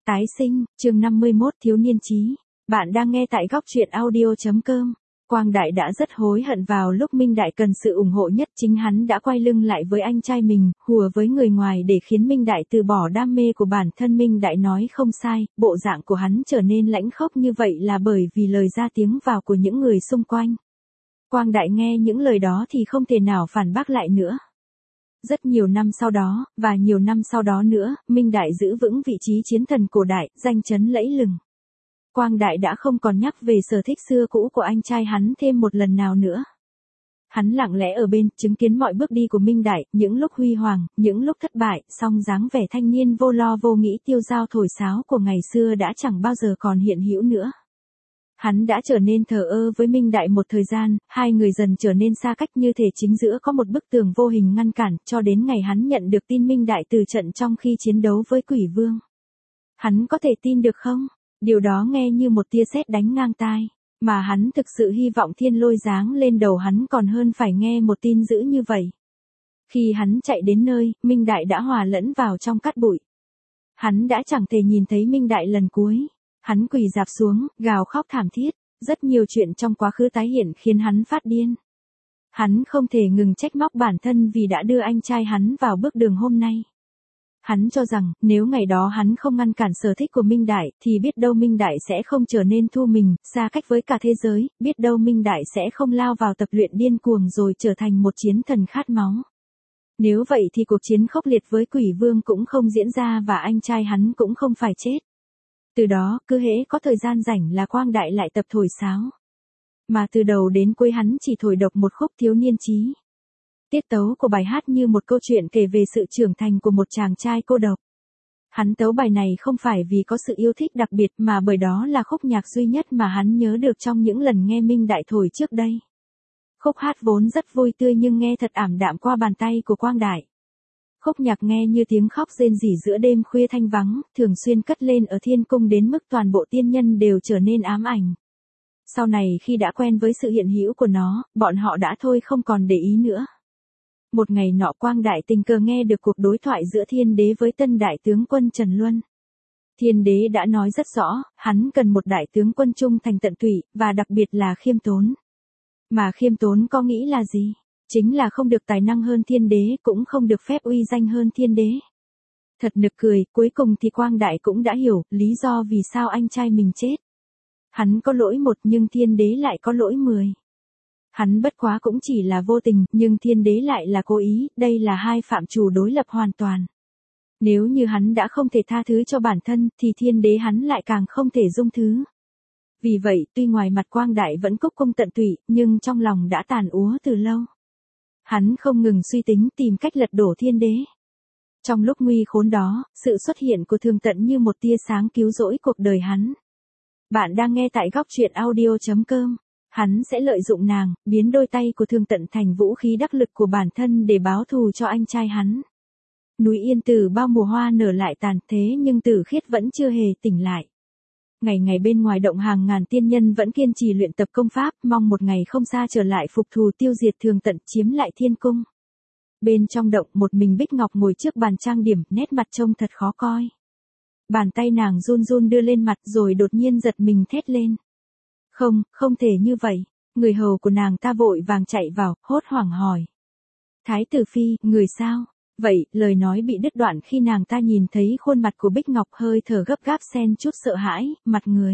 Tái sinh, chương 51 thiếu niên trí. Bạn đang nghe tại góc truyện audio.com. Quang Đại đã rất hối hận vào lúc Minh Đại cần sự ủng hộ nhất, chính hắn đã quay lưng lại với anh trai mình, hùa với người ngoài để khiến Minh Đại từ bỏ đam mê của bản thân. Minh Đại nói không sai, bộ dạng của hắn trở nên lãnh khốc như vậy là bởi vì lời ra tiếng vào của những người xung quanh. Quang Đại nghe những lời đó thì không thể nào phản bác lại nữa. Rất nhiều năm sau đó, và nhiều năm sau đó nữa, Minh Đại giữ vững vị trí chiến thần cổ đại, danh chấn lẫy lừng. Quang Đại đã không còn nhắc về sở thích xưa cũ của anh trai hắn thêm một lần nào nữa. Hắn lặng lẽ ở bên, chứng kiến mọi bước đi của Minh Đại, những lúc huy hoàng, những lúc thất bại, song dáng vẻ thanh niên vô lo vô nghĩ tiêu dao thổi sáo của ngày xưa đã chẳng bao giờ còn hiện hữu nữa. Hắn đã trở nên thờ ơ với Minh Đại một thời gian, hai người dần trở nên xa cách như thể chính giữa có một bức tường vô hình ngăn cản, cho đến ngày hắn nhận được tin Minh Đại từ trận trong khi chiến đấu với Quỷ Vương. Hắn có thể tin được không? Điều đó nghe như một tia sét đánh ngang tai, mà hắn thực sự hy vọng thiên lôi giáng lên đầu hắn còn hơn phải nghe một tin dữ như vậy. Khi hắn chạy đến nơi, Minh Đại đã hòa lẫn vào trong cát bụi. Hắn đã chẳng thể nhìn thấy Minh Đại lần cuối. Hắn quỳ rạp xuống, gào khóc thảm thiết, rất nhiều chuyện trong quá khứ tái hiện khiến hắn phát điên. Hắn không thể ngừng trách móc bản thân vì đã đưa anh trai hắn vào bước đường hôm nay. Hắn cho rằng, nếu ngày đó hắn không ngăn cản sở thích của Minh Đại, thì biết đâu Minh Đại sẽ không trở nên thu mình, xa cách với cả thế giới, biết đâu Minh Đại sẽ không lao vào tập luyện điên cuồng rồi trở thành một chiến thần khát máu. Nếu vậy thì cuộc chiến khốc liệt với Quỷ Vương cũng không diễn ra và anh trai hắn cũng không phải chết. Từ đó, cứ hễ có thời gian rảnh là Quang Đại lại tập thổi sáo. Mà từ đầu đến cuối hắn chỉ thổi độc một khúc thiếu niên trí. Tiết tấu của bài hát như một câu chuyện kể về sự trưởng thành của một chàng trai cô độc. Hắn tấu bài này không phải vì có sự yêu thích đặc biệt mà bởi đó là khúc nhạc duy nhất mà hắn nhớ được trong những lần nghe Minh Đại thổi trước đây. Khúc hát vốn rất vui tươi nhưng nghe thật ảm đạm qua bàn tay của Quang Đại. Khúc nhạc nghe như tiếng khóc rên rỉ giữa đêm khuya thanh vắng, thường xuyên cất lên ở thiên cung đến mức toàn bộ tiên nhân đều trở nên ám ảnh. Sau này khi đã quen với sự hiện hữu của nó, bọn họ đã thôi không còn để ý nữa. Một ngày nọ Quang Đại tình cờ nghe được cuộc đối thoại giữa Thiên Đế với tân đại tướng quân Trần Luân. Thiên Đế đã nói rất rõ, hắn cần một đại tướng quân trung thành tận tụy, và đặc biệt là khiêm tốn. Mà khiêm tốn có nghĩ là gì? Chính là không được tài năng hơn Thiên Đế, cũng không được phép uy danh hơn Thiên Đế. Thật nực cười, cuối cùng thì Quang Đại cũng đã hiểu lý do vì sao anh trai mình chết. Hắn có lỗi một nhưng Thiên Đế lại có lỗi 10. Hắn bất quá cũng chỉ là vô tình, nhưng Thiên Đế lại là cố ý, đây là hai phạm trù đối lập hoàn toàn. Nếu như hắn đã không thể tha thứ cho bản thân, thì Thiên Đế hắn lại càng không thể dung thứ. Vì vậy, tuy ngoài mặt Quang Đại vẫn cúc cung tận tụy, nhưng trong lòng đã tàn úa từ lâu. Hắn không ngừng suy tính tìm cách lật đổ Thiên Đế. Trong lúc nguy khốn đó, sự xuất hiện của Thường Tận như một tia sáng cứu rỗi cuộc đời hắn. Bạn đang nghe tại góc truyện audio.com. Hắn sẽ lợi dụng nàng, biến đôi tay của Thường Tận thành vũ khí đắc lực của bản thân để báo thù cho anh trai hắn. Núi Yên Tử bao mùa hoa nở lại tàn thế nhưng Tử Khiết vẫn chưa hề tỉnh lại. Ngày ngày bên ngoài động hàng ngàn tiên nhân vẫn kiên trì luyện tập công pháp, mong một ngày không xa trở lại phục thù tiêu diệt Thường Tận chiếm lại thiên cung. Bên trong động một mình Bích Ngọc ngồi trước bàn trang điểm, nét mặt trông thật khó coi. Bàn tay nàng run run đưa lên mặt rồi đột nhiên giật mình thét lên. Không, không thể như vậy. Người hầu của nàng ta vội vàng chạy vào, hốt hoảng hỏi. Thái tử phi, người sao? Vậy, lời nói bị đứt đoạn khi nàng ta nhìn thấy khuôn mặt của Bích Ngọc hơi thở gấp gáp xen chút sợ hãi, mặt người.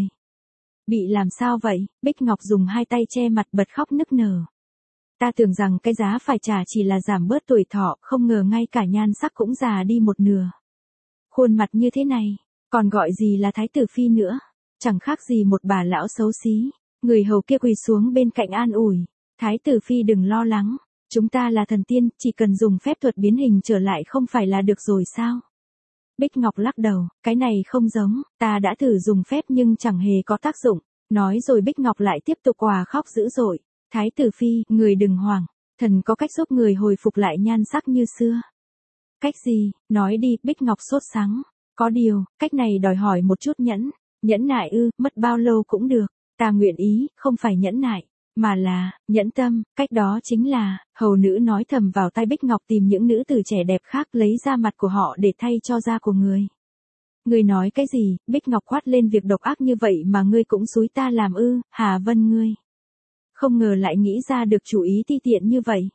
Bị làm sao vậy? Bích Ngọc dùng hai tay che mặt bật khóc nức nở. Ta tưởng rằng cái giá phải trả chỉ là giảm bớt tuổi thọ, không ngờ ngay cả nhan sắc cũng già đi một nửa. Khuôn mặt như thế này, còn gọi gì là thái tử phi nữa? Chẳng khác gì một bà lão xấu xí. Người hầu kia quỳ xuống bên cạnh an ủi. Thái tử phi đừng lo lắng. Chúng ta là thần tiên, chỉ cần dùng phép thuật biến hình trở lại không phải là được rồi sao? Bích Ngọc lắc đầu, cái này không giống, ta đã thử dùng phép nhưng chẳng hề có tác dụng. Nói rồi Bích Ngọc lại tiếp tục òa khóc dữ dội. Thái tử phi, người đừng hoảng. Thần có cách giúp người hồi phục lại nhan sắc như xưa. Cách gì? Nói đi, Bích Ngọc sốt sắng. Có điều, cách này đòi hỏi một chút nhẫn nại ư, mất bao lâu cũng được. Ta nguyện ý, không phải nhẫn nại, mà là, nhẫn tâm, cách đó chính là, hầu nữ nói thầm vào tai Bích Ngọc tìm những nữ tử trẻ đẹp khác lấy da mặt của họ để thay cho da của người. Ngươi nói cái gì, Bích Ngọc quát lên, việc độc ác như vậy mà ngươi cũng xúi ta làm ư? Hà Vân ngươi. Không ngờ lại nghĩ ra được chủ ý ti tiện như vậy.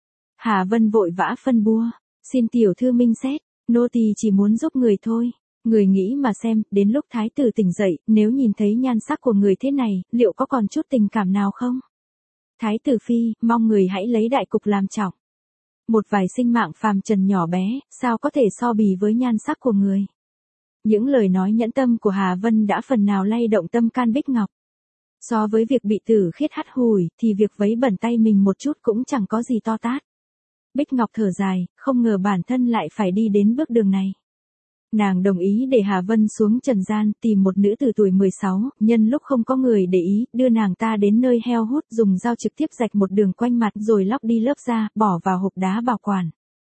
Hà Vân vội vã phân bua. Xin tiểu thư minh xét, nô tỳ chỉ muốn giúp người thôi. Người nghĩ mà xem, đến lúc thái tử tỉnh dậy, nếu nhìn thấy nhan sắc của người thế này, liệu có còn chút tình cảm nào không? Thái tử phi, mong người hãy lấy đại cục làm trọng. Một vài sinh mạng phàm trần nhỏ bé, sao có thể so bì với nhan sắc của người? Những lời nói nhẫn tâm của Hà Vân đã phần nào lay động tâm can Bích Ngọc. So với việc bị Tử Khiết hắt hủi, thì việc vấy bẩn tay mình một chút cũng chẳng có gì to tát. Bích Ngọc thở dài, không ngờ bản thân lại phải đi đến bước đường này. Nàng đồng ý để Hà Vân xuống trần gian, tìm một nữ từ tuổi 16, nhân lúc không có người để ý, đưa nàng ta đến nơi heo hút, dùng dao trực tiếp rạch một đường quanh mặt rồi lóc đi lớp da, bỏ vào hộp đá bảo quản.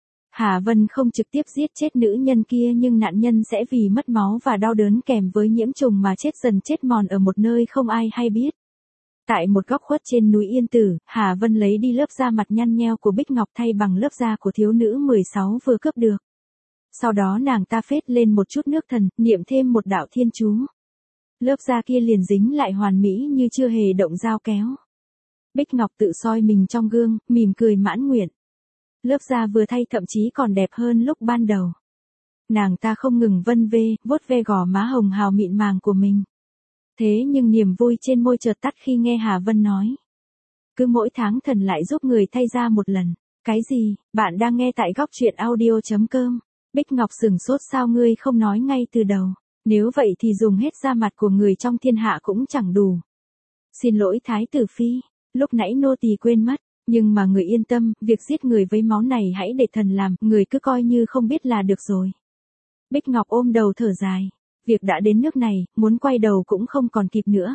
Hà Vân không trực tiếp giết chết nữ nhân kia, nhưng nạn nhân sẽ vì mất máu và đau đớn kèm với nhiễm trùng mà chết dần chết mòn ở một nơi không ai hay biết. Tại một góc khuất trên núi Yên Tử, Hà Vân lấy đi lớp da mặt nhăn nheo của Bích Ngọc thay bằng lớp da của thiếu nữ 16 vừa cướp được. Sau đó nàng ta phết lên một chút nước thần, niệm thêm một đạo thiên chú. Lớp da kia liền dính lại hoàn mỹ như chưa hề động dao kéo. Bích Ngọc tự soi mình trong gương, mỉm cười mãn nguyện. Lớp da vừa thay thậm chí còn đẹp hơn lúc ban đầu. Nàng ta không ngừng vân vê, vuốt ve gò má hồng hào mịn màng của mình. Thế nhưng niềm vui trên môi chợt tắt khi nghe Hà Vân nói. Cứ mỗi tháng thần lại giúp người thay da một lần. Cái gì? Bạn đang nghe tại góc truyện audio.com. Bích Ngọc sửng sốt, sao ngươi không nói ngay từ đầu? Nếu vậy thì dùng hết da mặt của người trong thiên hạ cũng chẳng đủ. Xin lỗi Thái tử phi, lúc nãy nô tỳ quên mất. Nhưng mà người yên tâm, việc giết người với máu này hãy để thần làm, người cứ coi như không biết là được rồi. Bích Ngọc ôm đầu thở dài. Việc đã đến nước này, muốn quay đầu cũng không còn kịp nữa.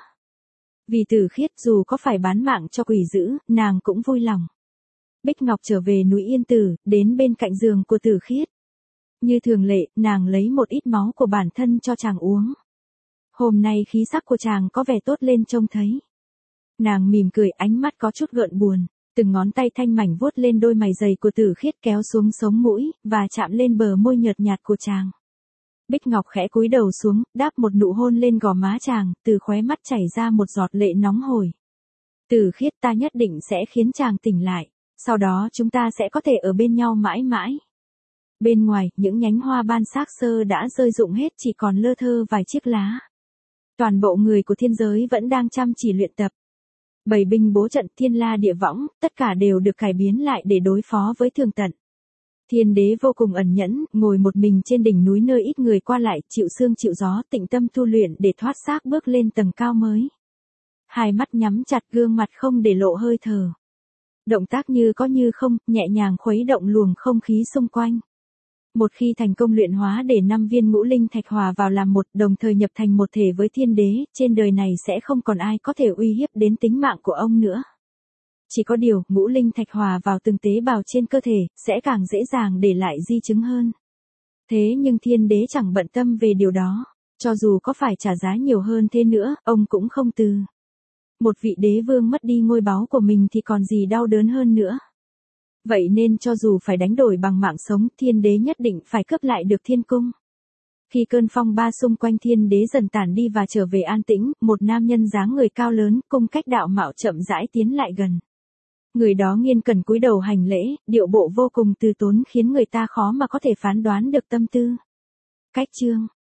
Vì Tử Khiết, dù có phải bán mạng cho quỷ dữ, nàng cũng vui lòng. Bích Ngọc trở về núi Yên Tử, đến bên cạnh giường của Tử Khiết. Như thường lệ, nàng lấy một ít máu của bản thân cho chàng uống. Hôm nay khí sắc của chàng có vẻ tốt lên trông thấy. Nàng mỉm cười, ánh mắt có chút gợn buồn. Từng ngón tay thanh mảnh vuốt lên đôi mày dày của Tử Khiết, kéo xuống sống mũi, và chạm lên bờ môi nhợt nhạt của chàng. Bích Ngọc khẽ cúi đầu xuống, đáp một nụ hôn lên gò má chàng, từ khóe mắt chảy ra một giọt lệ nóng hổi. Tử Khiết, ta nhất định sẽ khiến chàng tỉnh lại, sau đó chúng ta sẽ có thể ở bên nhau mãi mãi. Bên ngoài, những nhánh hoa ban xác xơ đã rơi rụng hết, chỉ còn lơ thơ vài chiếc lá. Toàn bộ người của thiên giới vẫn đang chăm chỉ luyện tập. Bảy binh bố trận, thiên la địa võng, tất cả đều được cải biến lại để đối phó với Thường Tận. Thiên đế vô cùng ẩn nhẫn, ngồi một mình trên đỉnh núi nơi ít người qua lại, chịu sương chịu gió, tĩnh tâm tu luyện để thoát xác bước lên tầng cao mới. Hai mắt nhắm chặt, gương mặt không để lộ hơi thở. Động tác như có như không, nhẹ nhàng khuấy động luồng không khí xung quanh. Một khi thành công luyện hóa để 5 viên ngũ linh thạch hòa vào làm một, đồng thời nhập thành một thể với thiên đế, trên đời này sẽ không còn ai có thể uy hiếp đến tính mạng của ông nữa. Chỉ có điều, ngũ linh thạch hòa vào từng tế bào trên cơ thể, sẽ càng dễ dàng để lại di chứng hơn. Thế nhưng thiên đế chẳng bận tâm về điều đó. Cho dù có phải trả giá nhiều hơn thế nữa, ông cũng không từ. Một vị đế vương mất đi ngôi báu của mình thì còn gì đau đớn hơn nữa. Vậy nên cho dù phải đánh đổi bằng mạng sống, thiên đế nhất định phải cướp lại được thiên cung. Khi cơn phong ba xung quanh thiên đế dần tản đi và trở về an tĩnh, một nam nhân dáng người cao lớn, cung cách đạo mạo chậm rãi tiến lại gần. Người đó nghiêng cần cúi đầu hành lễ, điệu bộ vô cùng từ tốn khiến người ta khó mà có thể phán đoán được tâm tư. Cách chương